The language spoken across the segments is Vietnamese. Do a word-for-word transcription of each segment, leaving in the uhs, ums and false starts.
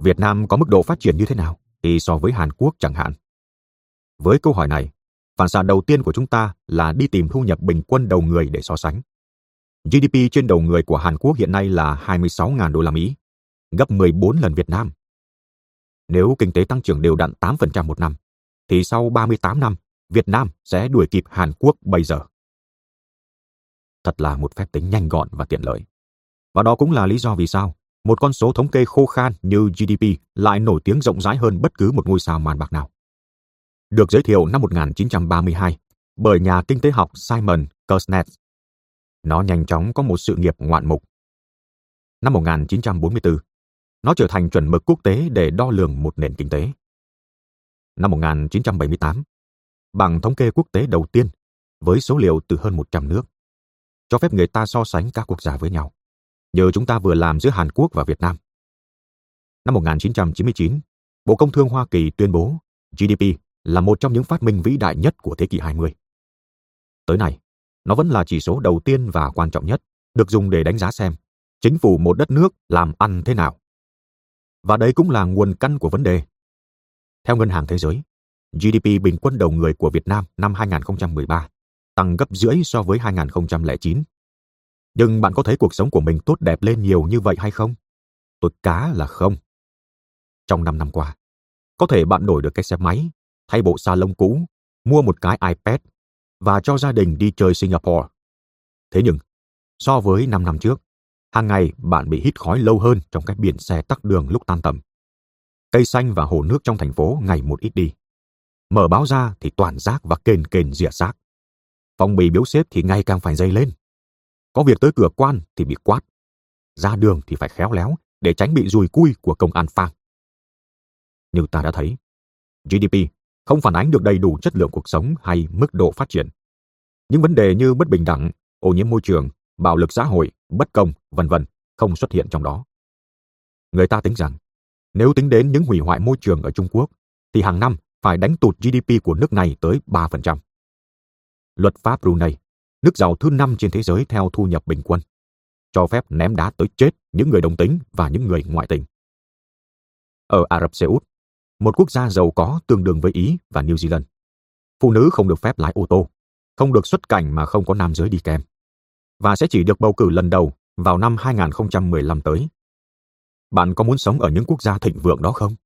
Việt Nam có mức độ phát triển như thế nào thì so với Hàn Quốc chẳng hạn? Với câu hỏi này, phản xạ đầu tiên của chúng ta là đi tìm thu nhập bình quân đầu người để so sánh. giê đê pê trên đầu người của Hàn Quốc hiện nay là hai mươi sáu nghìn đô la Mỹ, gấp mười bốn lần Việt Nam. Nếu kinh tế tăng trưởng đều đặn tám phần trăm một năm, thì sau ba mươi tám năm, Việt Nam sẽ đuổi kịp Hàn Quốc bây giờ. Thật là một phép tính nhanh gọn và tiện lợi. Và đó cũng là lý do vì sao một con số thống kê khô khan như giê đê pê lại nổi tiếng rộng rãi hơn bất cứ một ngôi sao màn bạc nào. Được giới thiệu năm một nghìn chín trăm ba mươi hai bởi nhà kinh tế học Simon Kuznets. Nó nhanh chóng có một sự nghiệp ngoạn mục. Năm một nghìn chín trăm bốn mươi tư, nó trở thành chuẩn mực quốc tế để đo lường một nền kinh tế. Năm một nghìn chín trăm bảy mươi tám, bảng thống kê quốc tế đầu tiên với số liệu từ hơn một trăm nước, cho phép người ta so sánh các quốc gia với nhau, như chúng ta vừa làm giữa Hàn Quốc và Việt Nam. Năm một nghìn chín trăm chín mươi chín, Bộ Công Thương Hoa Kỳ tuyên bố giê đê pê là một trong những phát minh vĩ đại nhất của thế kỷ hai mươi. Tới nay, nó vẫn là chỉ số đầu tiên và quan trọng nhất, được dùng để đánh giá xem chính phủ một đất nước làm ăn thế nào. Và đấy cũng là nguồn căn của vấn đề. Theo Ngân hàng Thế giới, giê đê pê bình quân đầu người của Việt Nam năm hai nghìn không trăm mười ba tăng gấp rưỡi so với hai nghìn không trăm lẻ chín. Nhưng bạn có thấy cuộc sống của mình tốt đẹp lên nhiều như vậy hay không? Tôi cá là không. Trong năm năm qua, có thể bạn đổi được cái xe máy, thay bộ salon cũ, mua một cái iPad và cho gia đình đi chơi Singapore. Thế nhưng, so với năm năm trước, hàng ngày bạn bị hít khói lâu hơn trong cái biển xe tắc đường lúc tan tầm. Cây xanh và hồ nước trong thành phố ngày một ít đi. Mở báo ra thì toàn rác và kền kền rỉa rác. Phong bì biếu xếp thì ngày càng phải dày lên. Có việc tới cửa quan thì bị quát. Ra đường thì phải khéo léo để tránh bị dùi cui của công an phang. Như ta đã thấy, giê đê pê không phản ánh được đầy đủ chất lượng cuộc sống hay mức độ phát triển. Những vấn đề như bất bình đẳng, ô nhiễm môi trường, bạo lực xã hội, bất công, vân vân không xuất hiện trong đó. Người ta tính rằng, nếu tính đến những hủy hoại môi trường ở Trung Quốc, thì hàng năm phải đánh tụt giê đê pê của nước này tới ba phần trăm. Luật pháp Brunei, nước giàu thứ năm trên thế giới theo thu nhập bình quân, cho phép ném đá tới chết những người đồng tính và những người ngoại tình. Ở Ả Rập Xê Út, một quốc gia giàu có tương đương với Ý và New Zealand, phụ nữ không được phép lái ô tô, không được xuất cảnh mà không có nam giới đi kèm, và sẽ chỉ được bầu cử lần đầu vào năm hai nghìn không trăm mười lăm tới. Bạn có muốn sống ở những quốc gia thịnh vượng đó không?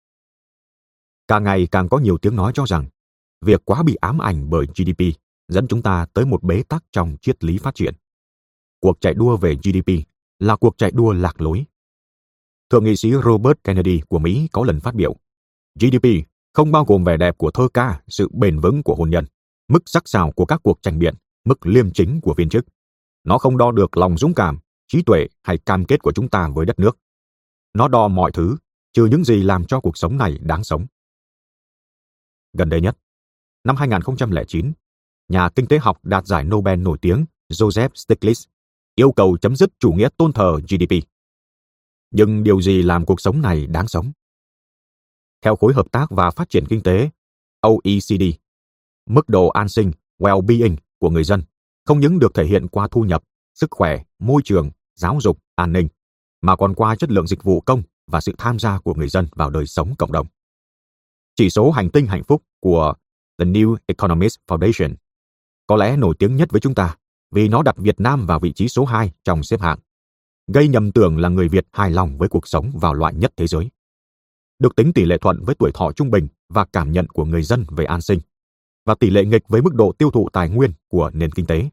Càng ngày càng có nhiều tiếng nói cho rằng việc quá bị ám ảnh bởi giê đê pê dẫn chúng ta tới một bế tắc trong triết lý phát triển. Cuộc chạy đua về giê đê pê là cuộc chạy đua lạc lối. Thượng nghị sĩ Robert Kennedy của Mỹ có lần phát biểu, giê đê pê không bao gồm vẻ đẹp của thơ ca, sự bền vững của hôn nhân, mức sắc sảo của các cuộc tranh biện, mức liêm chính của viên chức. Nó không đo được lòng dũng cảm, trí tuệ hay cam kết của chúng ta với đất nước. Nó đo mọi thứ, trừ những gì làm cho cuộc sống này đáng sống. Gần đây nhất, năm hai nghìn không trăm lẻ chín, nhà kinh tế học đạt giải Nobel nổi tiếng Joseph Stiglitz yêu cầu chấm dứt chủ nghĩa tôn thờ giê đê pê. Nhưng điều gì làm cuộc sống này đáng sống? Theo Khối Hợp tác và Phát triển Kinh tế o e xê đê, mức độ an sinh, well-being của người dân không những được thể hiện qua thu nhập, sức khỏe, môi trường, giáo dục, an ninh, mà còn qua chất lượng dịch vụ công và sự tham gia của người dân vào đời sống cộng đồng. Chỉ số hành tinh hạnh phúc của The New Economist Foundation có lẽ nổi tiếng nhất với chúng ta vì nó đặt Việt Nam vào vị trí số hai trong xếp hạng, gây nhầm tưởng là người Việt hài lòng với cuộc sống vào loại nhất thế giới. Được tính tỷ lệ thuận với tuổi thọ trung bình và cảm nhận của người dân về an sinh, và tỷ lệ nghịch với mức độ tiêu thụ tài nguyên của nền kinh tế.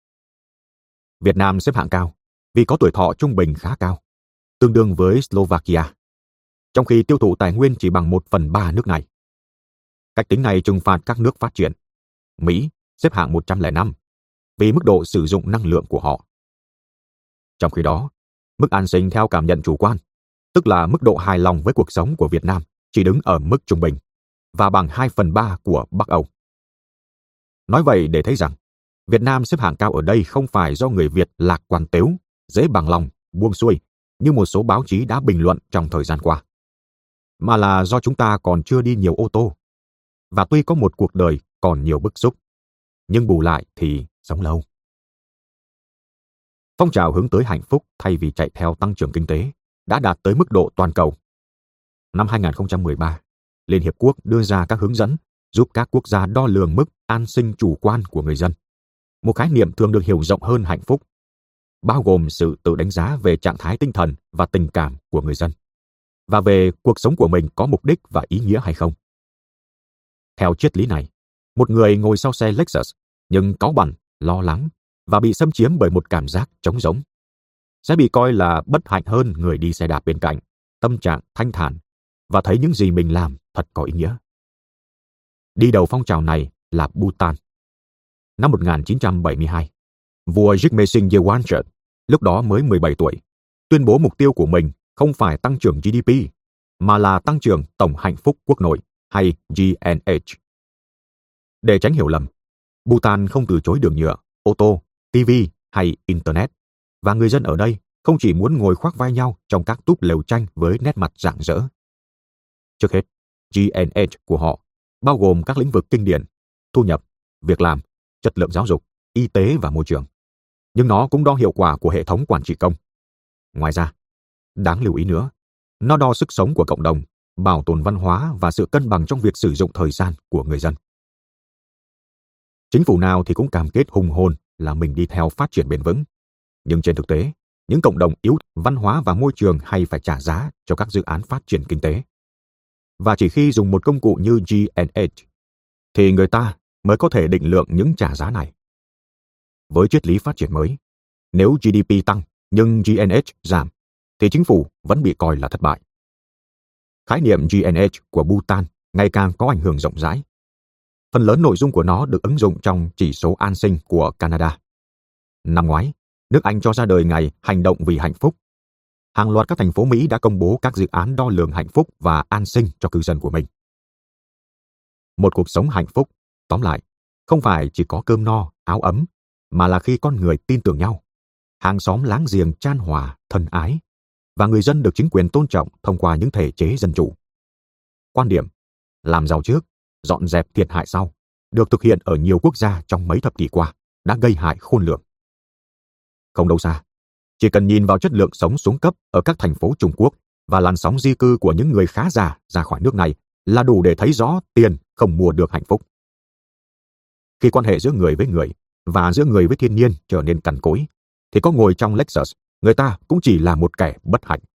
Việt Nam xếp hạng cao vì có tuổi thọ trung bình khá cao, tương đương với Slovakia, trong khi tiêu thụ tài nguyên chỉ bằng một phần ba nước này. Cách tính này trừng phạt các nước phát triển. Mỹ xếp hạng một trăm lẻ năm vì mức độ sử dụng năng lượng của họ. Trong khi đó, mức an sinh theo cảm nhận chủ quan, tức là mức độ hài lòng với cuộc sống của Việt Nam, chỉ đứng ở mức trung bình và bằng hai phần ba của Bắc Âu. Nói vậy để thấy rằng, Việt Nam xếp hạng cao ở đây không phải do người Việt lạc quan tếu, dễ bằng lòng, buông xuôi, như một số báo chí đã bình luận trong thời gian qua, mà là do chúng ta còn chưa đi nhiều ô tô, và tuy có một cuộc đời còn nhiều bức xúc, nhưng bù lại thì sống lâu. Phong trào hướng tới hạnh phúc thay vì chạy theo tăng trưởng kinh tế đã đạt tới mức độ toàn cầu. Năm hai không một ba, Liên Hiệp Quốc đưa ra các hướng dẫn giúp các quốc gia đo lường mức an sinh chủ quan của người dân, một khái niệm thường được hiểu rộng hơn hạnh phúc, bao gồm sự tự đánh giá về trạng thái tinh thần và tình cảm của người dân, và về cuộc sống của mình có mục đích và ý nghĩa hay không. Theo triết lý này, một người ngồi sau xe Lexus nhưng cáu bẳn, lo lắng và bị xâm chiếm bởi một cảm giác trống rỗng sẽ bị coi là bất hạnh hơn người đi xe đạp bên cạnh, tâm trạng thanh thản và thấy những gì mình làm thật có ý nghĩa. Đi đầu phong trào này là Bhutan. Năm một nghìn chín trăm bảy mươi hai, vua Jigme Singye Wanchert, lúc đó mới mười bảy tuổi, tuyên bố mục tiêu của mình không phải tăng trưởng giê đê pê, mà là tăng trưởng tổng hạnh phúc quốc nội, hay giê en hát. Để tránh hiểu lầm, Bhutan không từ chối đường nhựa, ô tô, ti vi hay Internet, và người dân ở đây không chỉ muốn ngồi khoác vai nhau trong các túp lều tranh với nét mặt rạng rỡ. Trước hết, giê en hát của họ bao gồm các lĩnh vực kinh điển, thu nhập, việc làm, chất lượng giáo dục, y tế và môi trường. Nhưng nó cũng đo hiệu quả của hệ thống quản trị công. Ngoài ra, đáng lưu ý nữa, nó đo sức sống của cộng đồng, bảo tồn văn hóa và sự cân bằng trong việc sử dụng thời gian của người dân. Chính phủ nào thì cũng cam kết hùng hồn là mình đi theo phát triển bền vững. Nhưng trên thực tế, những cộng đồng yếu văn hóa và môi trường hay phải trả giá cho các dự án phát triển kinh tế. Và chỉ khi dùng một công cụ như giê en hát thì người ta mới có thể định lượng những trả giá này. Với triết lý phát triển mới, nếu giê đê pê tăng nhưng giê en hát giảm, thì chính phủ vẫn bị coi là thất bại. Khái niệm giê en hát của Bhutan ngày càng có ảnh hưởng rộng rãi. Phần lớn nội dung của nó được ứng dụng trong chỉ số an sinh của Canada. Năm ngoái, nước Anh cho ra đời ngày Hành động vì hạnh phúc. Hàng loạt các thành phố Mỹ đã công bố các dự án đo lường hạnh phúc và an sinh cho cư dân của mình. Một cuộc sống hạnh phúc, tóm lại, không phải chỉ có cơm no, áo ấm, mà là khi con người tin tưởng nhau, hàng xóm láng giềng chan hòa, thân ái, và người dân được chính quyền tôn trọng thông qua những thể chế dân chủ. Quan điểm làm giàu trước, dọn dẹp thiệt hại sau được thực hiện ở nhiều quốc gia trong mấy thập kỷ qua đã gây hại khôn lường. Không đâu xa, chỉ cần nhìn vào chất lượng sống xuống cấp ở các thành phố Trung Quốc và làn sóng di cư của những người khá già ra khỏi nước này là đủ để thấy rõ tiền không mua được hạnh phúc. Khi quan hệ giữa người với người và giữa người với thiên nhiên trở nên cằn cỗi, thì có ngồi trong Lexus, người ta cũng chỉ là một kẻ bất hạnh.